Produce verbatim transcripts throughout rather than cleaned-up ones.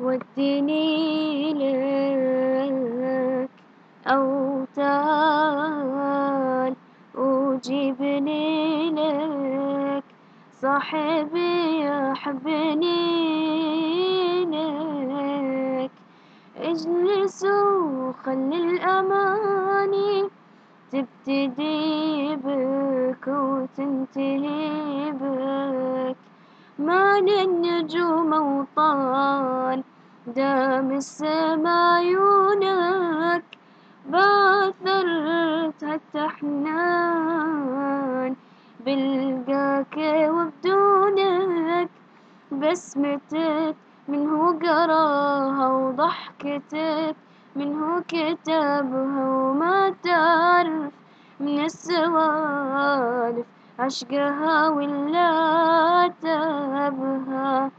وديني لك، أو تعال وجيبني لك، صاحبي يحبني لك. اجلس وخلي الأماني تبتدي بك وتنتهي بك، ما للنجوم أوطان دام السما عيونك، بعثرت هالتحنان بلقاك وبدونك، بسمتك منه قراها وضحكتك منه كتبها، وما تعرف من السوالف عشقها ولا تابها.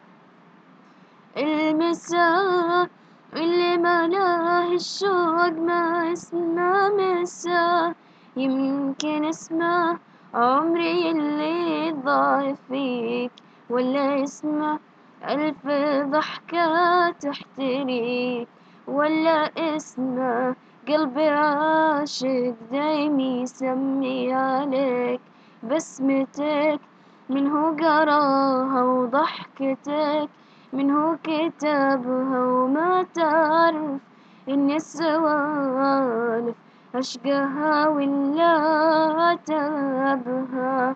المساء اللي ملاه الشوق ما اسمه مساء، يمكن اسمه عمري اللي ضايع فيك، ولا اسمه ألف ضحكة تحتريك، ولا اسمه قلبي عاشق دايم يسمي عليك. بسمتك منه قراها وضحكتك منه كتابها، وما تعرف إن السوالف عشقها ولا تابها.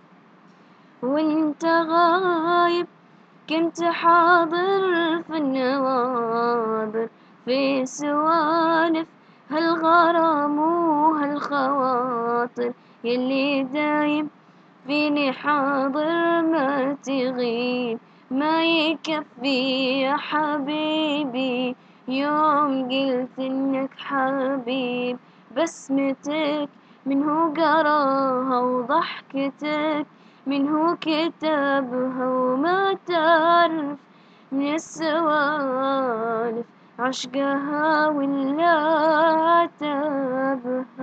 وانت غايب كنت حاضر في النوابر، في سوالف هالغرام وهالخواطر، يلي دايم فيني حاضر ما تغيب، ما يكفي يا حبيبي يوم قلت انك حبيب. بسمتك منه قراها وضحكتك منه كتبها، وما تعرف من السوالف عشقها ولا تابها.